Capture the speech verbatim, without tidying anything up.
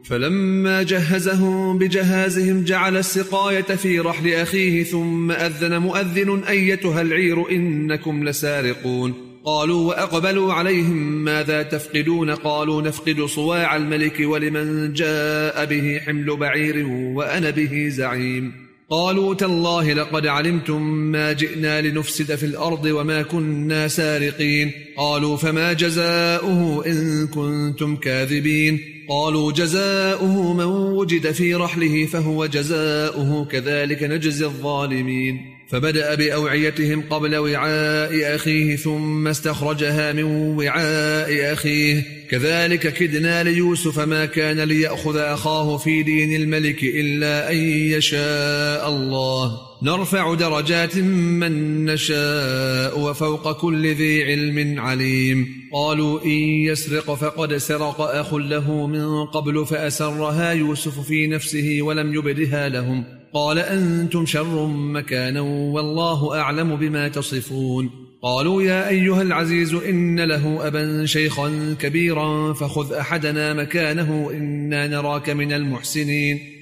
فلما جهزهم بجهازهم جعل السقاية في رحل أخيه ثم أذن مؤذن أيتها العير إنكم لسارقون. قالوا وأقبلوا عليهم ماذا تفقدون؟ قالوا نفقد صواع الملك ولمن جاء به حمل بعير وأنا به زعيم. قالوا تالله لقد علمتم ما جئنا لنفسد في الأرض وما كنا سارقين. قالوا فما جزاؤه إن كنتم كاذبين؟ قالوا جزاؤه من وجد في رحله فهو جزاؤه كذلك نجزي الظالمين. فبدأ بأوعيتهم قبل وعاء أخيه ثم استخرجها من وعاء أخيه كذلك كدنا ليوسف ما كان ليأخذ أخاه في دين الملك إلا أن يشاء الله نرفع درجات من نشاء وفوق كل ذي علم عليم. قالوا إن يسرق فقد سرق أخ له من قبل فأسرها يوسف في نفسه ولم يبدها لهم. قال أنتم شر مكانا والله أعلم بما تصفون. قالوا يا أيها العزيز إن له أبا شيخا كبيرا فخذ أحدنا مكانه إنا نراك من المحسنين.